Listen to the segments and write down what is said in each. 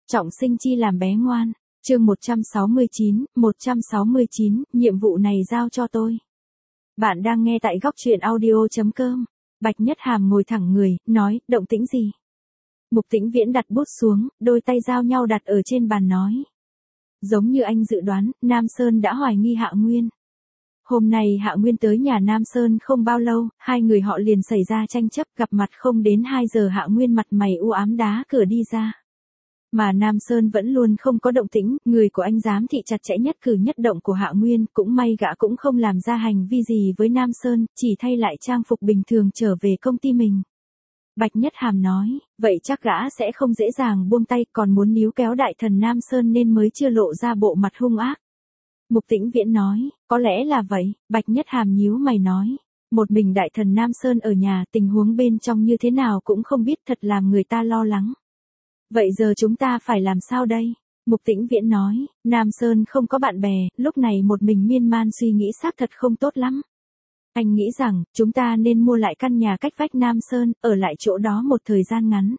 trọng sinh chi làm bé ngoan. Chương 169, nhiệm vụ này giao cho tôi. Bạn đang nghe tại góc truyện audio.com. Bạch Nhất Hàm ngồi thẳng người, nói, động tĩnh gì? Mục Tĩnh Viễn đặt bút xuống, đôi tay giao nhau đặt ở trên bàn nói. Giống như anh dự đoán, Nam Sơn đã hoài nghi Hạ Nguyên. Hôm nay Hạ Nguyên tới nhà Nam Sơn không bao lâu, hai người họ liền xảy ra tranh chấp, gặp mặt không đến 2 giờ Hạ Nguyên mặt mày u ám đá cửa đi ra. Mà Nam Sơn vẫn luôn không có động tĩnh, người của anh giám thị chặt chẽ nhất cử nhất động của Hạ Nguyên, cũng may gã cũng không làm ra hành vi gì với Nam Sơn, chỉ thay lại trang phục bình thường trở về công ty mình. Bạch Nhất Hàm nói, vậy chắc gã sẽ không dễ dàng buông tay, còn muốn níu kéo đại thần Nam Sơn nên mới chưa lộ ra bộ mặt hung ác. Mục Tĩnh Viễn nói, có lẽ là vậy. Bạch Nhất Hàm nhíu mày nói, một mình đại thần Nam Sơn ở nhà, tình huống bên trong như thế nào cũng không biết, thật làm người ta lo lắng. Vậy giờ chúng ta phải làm sao đây? Mục Tĩnh Viễn nói, Nam Sơn không có bạn bè, lúc này một mình miên man suy nghĩ xác thật không tốt lắm. Anh nghĩ rằng, chúng ta nên mua lại căn nhà cách vách Nam Sơn, ở lại chỗ đó một thời gian ngắn.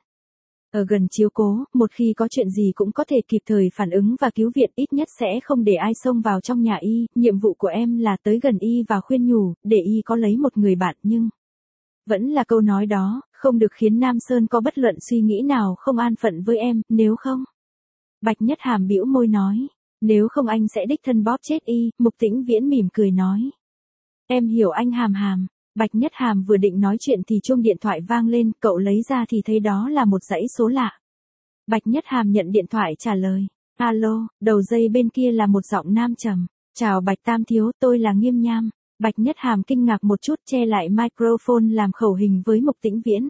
Ở gần chiếu cố, một khi có chuyện gì cũng có thể kịp thời phản ứng và cứu viện, ít nhất sẽ không để ai xông vào trong nhà y. Nhiệm vụ của em là tới gần y và khuyên nhủ, để y có lấy một người bạn, nhưng vẫn là câu nói đó, không được khiến Nam Sơn có bất luận suy nghĩ nào không an phận với em, nếu không. Bạch Nhất Hàm bĩu môi nói, nếu không anh sẽ đích thân bóp chết y. Mục Tĩnh Viễn mỉm cười nói. Em hiểu anh Hàm Hàm. Bạch Nhất Hàm vừa định nói chuyện thì chuông điện thoại vang lên, cậu lấy ra thì thấy đó là một dãy số lạ. Bạch Nhất Hàm nhận điện thoại trả lời. Alo, đầu dây bên kia là một giọng nam trầm. Chào Bạch Tam Thiếu, tôi là Nghiêm Nham. Bạch Nhất Hàm kinh ngạc một chút, che lại microphone làm khẩu hình với Mục Tĩnh Viễn.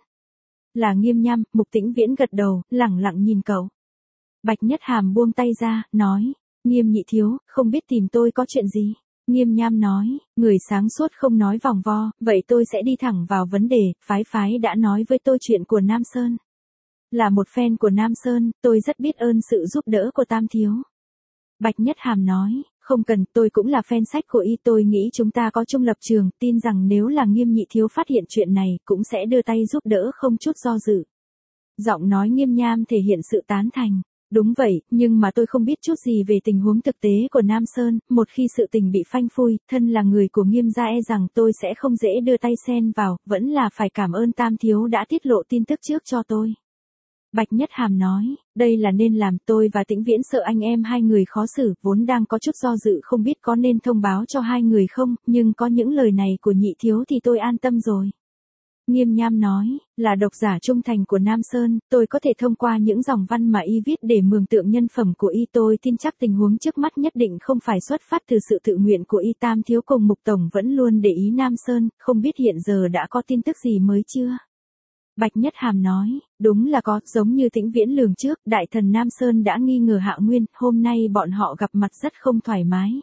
Là Nghiêm Nham. Mục Tĩnh Viễn gật đầu, lẳng lặng nhìn cậu. Bạch Nhất Hàm buông tay ra, nói, Nghiêm nhị thiếu, không biết tìm tôi có chuyện gì? Nghiêm Nham nói, người sáng suốt không nói vòng vo, vậy tôi sẽ đi thẳng vào vấn đề. Phái đã nói với tôi chuyện của Nam Sơn. Là một fan của Nam Sơn, tôi rất biết ơn sự giúp đỡ của Tam Thiếu. Bạch Nhất Hàm nói, không cần, tôi cũng là fan sách của y, tôi nghĩ chúng ta có chung lập trường, tin rằng nếu là Nghiêm nhị thiếu phát hiện chuyện này, cũng sẽ đưa tay giúp đỡ không chút do dự. Giọng nói Nghiêm Nham thể hiện sự tán thành. Đúng vậy, nhưng mà tôi không biết chút gì về tình huống thực tế của Nam Sơn, một khi sự tình bị phanh phui, thân là người của Nghiêm gia e rằng tôi sẽ không dễ đưa tay xen vào, vẫn là phải cảm ơn Tam Thiếu đã tiết lộ tin tức trước cho tôi. Bạch Nhất Hàm nói, đây là nên làm, tôi và Tĩnh Viễn sợ anh em hai người khó xử, vốn đang có chút do dự không biết có nên thông báo cho hai người không, nhưng có những lời này của nhị thiếu thì tôi an tâm rồi. Nghiêm Nham nói, là độc giả trung thành của Nam Sơn, tôi có thể thông qua những dòng văn mà y viết để mường tượng nhân phẩm của y, tôi tin chắc tình huống trước mắt nhất định không phải xuất phát từ sự tự nguyện của y. Tam Thiếu cùng Mục Tổng vẫn luôn để ý Nam Sơn, không biết hiện giờ đã có tin tức gì mới chưa? Bạch Nhất Hàm nói, đúng là có, giống như Tĩnh Viễn lường trước, đại thần Nam Sơn đã nghi ngờ Hạ Nguyên, hôm nay bọn họ gặp mặt rất không thoải mái.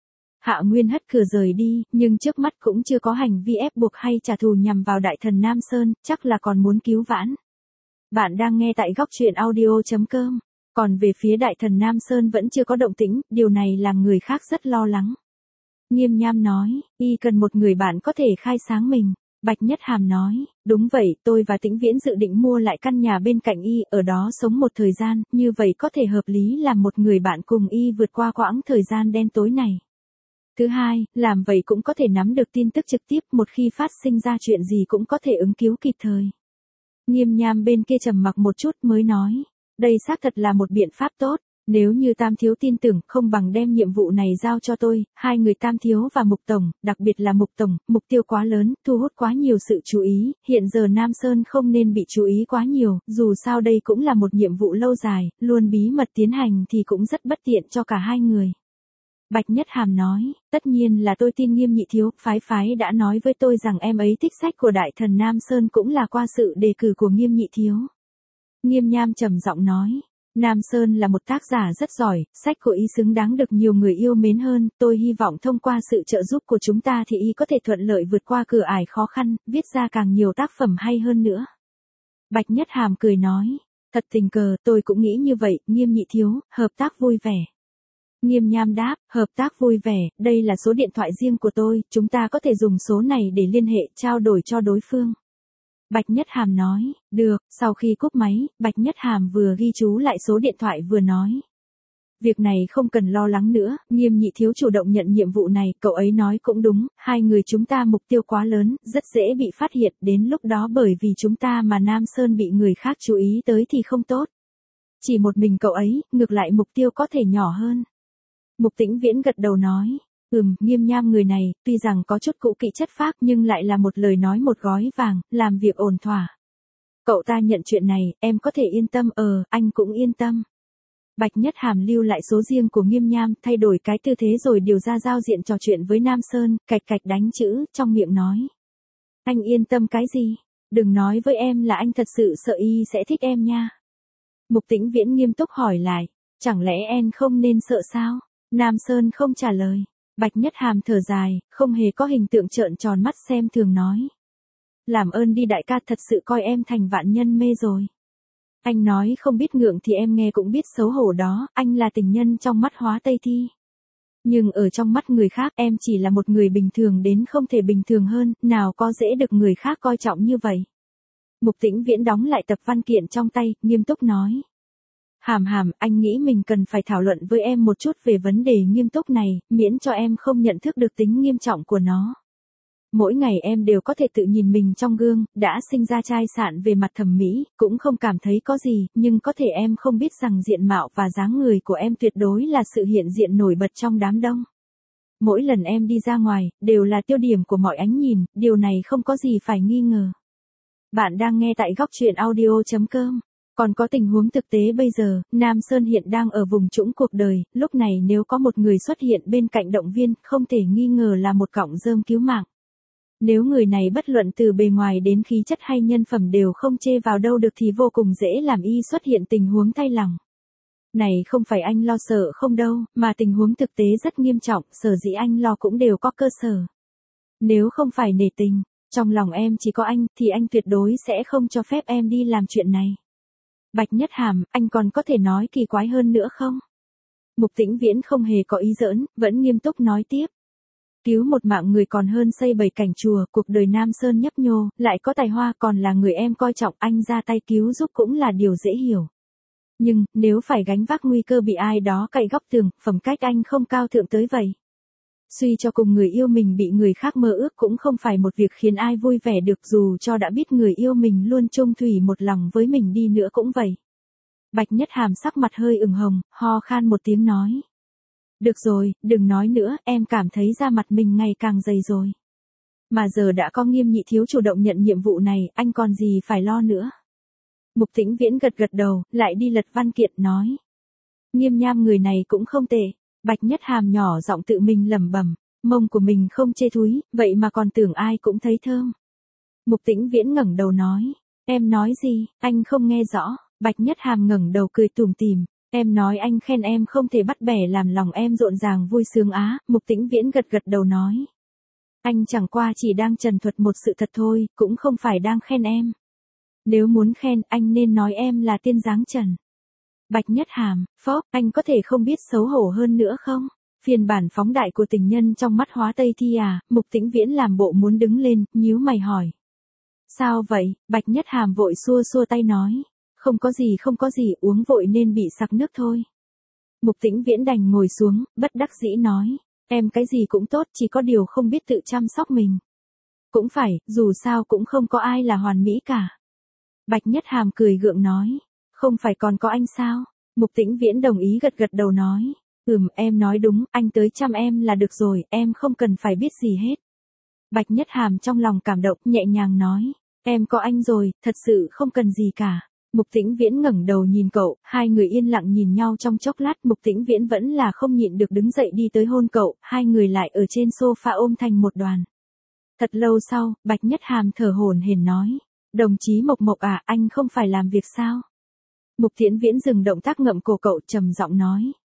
Hạ Nguyên hất cửa rời đi, nhưng trước mắt cũng chưa có hành vi ép buộc hay trả thù nhằm vào đại thần Nam Sơn, chắc là còn muốn cứu vãn. Bạn đang nghe tại góc truyện audio.com. Còn về phía đại thần Nam Sơn vẫn chưa có động tĩnh, điều này làm người khác rất lo lắng. Nghiêm Nham nói, y cần một người bạn có thể khai sáng mình. Bạch Nhất Hàm nói, đúng vậy, tôi và Tĩnh Viễn dự định mua lại căn nhà bên cạnh y, ở đó sống một thời gian, như vậy có thể hợp lý làm một người bạn cùng y vượt qua quãng thời gian đen tối này. Thứ hai, làm vậy cũng có thể nắm được tin tức trực tiếp, một khi phát sinh ra chuyện gì cũng có thể ứng cứu kịp thời. Nghiêm Nham bên kia trầm mặc một chút mới nói, đây xác thật là một biện pháp tốt, nếu như Tam Thiếu tin tưởng, không bằng đem nhiệm vụ này giao cho tôi, hai người Tam Thiếu và Mục Tổng, đặc biệt là Mục Tổng, mục tiêu quá lớn, thu hút quá nhiều sự chú ý, hiện giờ Nam Sơn không nên bị chú ý quá nhiều, dù sao đây cũng là một nhiệm vụ lâu dài, luôn bí mật tiến hành thì cũng rất bất tiện cho cả hai người. Bạch Nhất Hàm nói, tất nhiên là tôi tin Nghiêm nhị thiếu, phái đã nói với tôi rằng em ấy thích sách của đại thần Nam Sơn cũng là qua sự đề cử của Nghiêm nhị thiếu. Nghiêm Nham trầm giọng nói, Nam Sơn là một tác giả rất giỏi, sách của y xứng đáng được nhiều người yêu mến hơn, tôi hy vọng thông qua sự trợ giúp của chúng ta thì y có thể thuận lợi vượt qua cửa ải khó khăn, viết ra càng nhiều tác phẩm hay hơn nữa. Bạch Nhất Hàm cười nói, thật tình cờ, tôi cũng nghĩ như vậy, Nghiêm nhị thiếu, hợp tác vui vẻ. Nghiêm Nham đáp, hợp tác vui vẻ, đây là số điện thoại riêng của tôi, chúng ta có thể dùng số này để liên hệ, trao đổi cho đối phương. Bạch Nhất Hàm nói, được, sau khi cúp máy, Bạch Nhất Hàm vừa ghi chú lại số điện thoại vừa nói. Việc này không cần lo lắng nữa, Nghiêm nhị thiếu chủ động nhận nhiệm vụ này, cậu ấy nói cũng đúng, hai người chúng ta mục tiêu quá lớn, rất dễ bị phát hiện, đến lúc đó bởi vì chúng ta mà Nam Sơn bị người khác chú ý tới thì không tốt. Chỉ một mình cậu ấy, ngược lại mục tiêu có thể nhỏ hơn. Mục Tĩnh Viễn gật đầu nói, Nghiêm Nham người này, tuy rằng có chút cũ kỹ chất phác nhưng lại là một lời nói một gói vàng, làm việc ổn thỏa. Cậu ta nhận chuyện này, em có thể yên tâm, anh cũng yên tâm. Bạch Nhất Hàm lưu lại số riêng của Nghiêm Nham, thay đổi cái tư thế rồi điều ra giao diện trò chuyện với Nam Sơn, cạch cạch đánh chữ, trong miệng nói. Anh yên tâm cái gì? Đừng nói với em là anh thật sự sợ y sẽ thích em nha. Mục Tĩnh Viễn nghiêm túc hỏi lại, chẳng lẽ em không nên sợ sao? Nam Sơn không trả lời. Bạch Nhất Hàm thở dài, không hề có hình tượng trợn tròn mắt xem thường nói. Làm ơn đi đại ca, thật sự coi em thành vạn nhân mê rồi. Anh nói không biết ngượng thì em nghe cũng biết xấu hổ đó, anh là tình nhân trong mắt Hóa Tây Thi. Nhưng ở trong mắt người khác em chỉ là một người bình thường đến không thể bình thường hơn, nào có dễ được người khác coi trọng như vậy. Mục Tĩnh Viễn đóng lại tập văn kiện trong tay, nghiêm túc nói. Hàm Hàm, anh nghĩ mình cần phải thảo luận với em một chút về vấn đề nghiêm túc này, miễn cho em không nhận thức được tính nghiêm trọng của nó. Mỗi ngày em đều có thể tự nhìn mình trong gương, đã sinh ra chai sạn về mặt thẩm mỹ, cũng không cảm thấy có gì, nhưng có thể em không biết rằng diện mạo và dáng người của em tuyệt đối là sự hiện diện nổi bật trong đám đông. Mỗi lần em đi ra ngoài, đều là tiêu điểm của mọi ánh nhìn, điều này không có gì phải nghi ngờ. Bạn đang nghe tại góc truyện audio.com. Còn có tình huống thực tế bây giờ, Nam Sơn hiện đang ở vùng trũng cuộc đời, lúc này nếu có một người xuất hiện bên cạnh động viên, không thể nghi ngờ là một cọng rơm cứu mạng. Nếu người này bất luận từ bề ngoài đến khí chất hay nhân phẩm đều không chê vào đâu được thì vô cùng dễ làm y xuất hiện tình huống thay lòng. Này không phải anh lo sợ không đâu, mà tình huống thực tế rất nghiêm trọng, sở dĩ anh lo cũng đều có cơ sở. Nếu không phải nể tình, trong lòng em chỉ có anh, thì anh tuyệt đối sẽ không cho phép em đi làm chuyện này. Bạch Nhất Hàm, anh còn có thể nói kỳ quái hơn nữa không? Mục Tĩnh Viễn không hề có ý giỡn, vẫn nghiêm túc nói tiếp. Cứu một mạng người còn hơn xây 7 cảnh chùa, cuộc đời Nam Sơn nhấp nhô, lại có tài hoa còn là người em coi trọng, anh ra tay cứu giúp cũng là điều dễ hiểu. Nhưng, nếu phải gánh vác nguy cơ bị ai đó cậy góc tường, phẩm cách anh không cao thượng tới vậy. Suy cho cùng người yêu mình bị người khác mơ ước cũng không phải một việc khiến ai vui vẻ được, dù cho đã biết người yêu mình luôn chung thủy một lòng với mình đi nữa cũng vậy. Bạch Nhất Hàm sắc mặt hơi ửng hồng, ho khan một tiếng nói. Được rồi, đừng nói nữa, em cảm thấy da mặt mình ngày càng dày rồi. Mà giờ đã có Nghiêm nhị thiếu chủ động nhận nhiệm vụ này, anh còn gì phải lo nữa. Mục Tĩnh Viễn gật gật đầu, lại đi lật văn kiện nói. Nghiêm Nham người này cũng không tệ. Bạch Nhất Hàm nhỏ giọng tự mình lẩm bẩm, mông của mình không chê thúi, vậy mà còn tưởng ai cũng thấy thơm. Mục Tĩnh Viễn ngẩng đầu nói, em nói gì, anh không nghe rõ. Bạch Nhất Hàm ngẩng đầu cười tủm tỉm, em nói anh khen em không thể bắt bẻ làm lòng em rộn ràng vui sướng á. Mục Tĩnh Viễn gật gật đầu nói, anh chẳng qua chỉ đang trần thuật một sự thật thôi, cũng không phải đang khen em. Nếu muốn khen, anh nên nói em là tiên dáng trần. Bạch Nhất Hàm, phốc, anh có thể không biết xấu hổ hơn nữa không? Phiên bản phóng đại của tình nhân trong mắt Hóa Tây Thi à? Mục Tĩnh Viễn làm bộ muốn đứng lên, nhíu mày hỏi. Sao vậy? Bạch Nhất Hàm vội xua xua tay nói. Không có gì, uống vội nên bị sặc nước thôi. Mục Tĩnh Viễn đành ngồi xuống, bất đắc dĩ nói. Em cái gì cũng tốt, chỉ có điều không biết tự chăm sóc mình. Cũng phải, dù sao cũng không có ai là hoàn mỹ cả. Bạch Nhất Hàm cười gượng nói. Không phải còn có anh sao? Mục Tĩnh Viễn đồng ý gật gật đầu nói. Em nói đúng, anh tới chăm em là được rồi, em không cần phải biết gì hết. Bạch Nhất Hàm trong lòng cảm động, nhẹ nhàng nói. Em có anh rồi, thật sự không cần gì cả. Mục Tĩnh Viễn ngẩng đầu nhìn cậu, hai người yên lặng nhìn nhau trong chốc lát, Mục Tĩnh Viễn vẫn là không nhịn được đứng dậy đi tới hôn cậu, hai người lại ở trên sofa ôm thành một đoàn. Thật lâu sau, Bạch Nhất Hàm thở hổn hển nói. Đồng chí Mộc Mộc à, anh không phải làm việc sao? Mục Thiến Viễn dừng động tác ngậm cổ cậu, trầm giọng nói.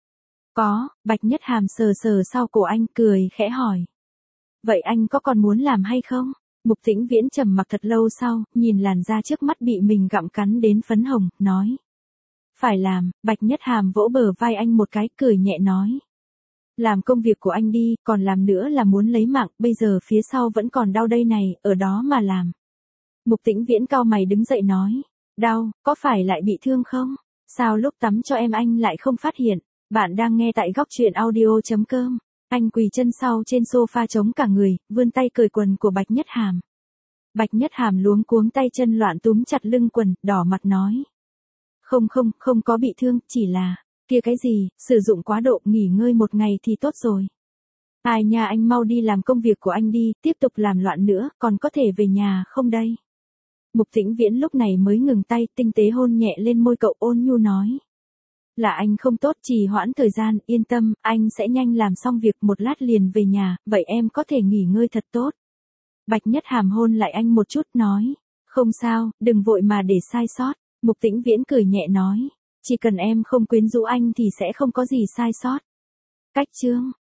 Có. Bạch Nhất Hàm sờ sờ sau cổ anh, cười khẽ hỏi. Vậy anh có còn muốn làm hay không? Mục Tĩnh Viễn trầm mặc thật lâu sau, nhìn làn da trước mắt bị mình gặm cắn đến phấn hồng, nói. Phải làm. Bạch Nhất Hàm vỗ bờ vai anh một cái, cười nhẹ nói. Làm công việc của anh đi, còn làm nữa là muốn lấy mạng, bây giờ phía sau vẫn còn đau đây này, ở đó mà làm. Mục Tĩnh Viễn cau mày đứng dậy nói. Đau, có phải lại bị thương không? Sao lúc tắm cho em anh lại không phát hiện? Bạn đang nghe tại góc truyện audio.com. Anh quỳ chân sau trên sofa chống cả người, vươn tay cởi quần của Bạch Nhất Hàm. Bạch Nhất Hàm luống cuống tay chân loạn túm chặt lưng quần, đỏ mặt nói. Không có bị thương, chỉ là, kia cái gì, sử dụng quá độ, nghỉ ngơi một ngày thì tốt rồi. Ai nha, anh mau đi làm công việc của anh đi, tiếp tục làm loạn nữa, còn có thể về nhà không đây? Mục Tĩnh Viễn lúc này mới ngừng tay, tinh tế hôn nhẹ lên môi cậu, ôn nhu nói. Là anh không tốt, trì hoãn thời gian, yên tâm, anh sẽ nhanh làm xong việc, một lát liền về nhà, vậy em có thể nghỉ ngơi thật tốt. Bạch Nhất Hàm hôn lại anh một chút, nói. Không sao, đừng vội mà để sai sót. Mục Tĩnh Viễn cười nhẹ nói. Chỉ cần em không quyến rũ anh thì sẽ không có gì sai sót. Cách chương.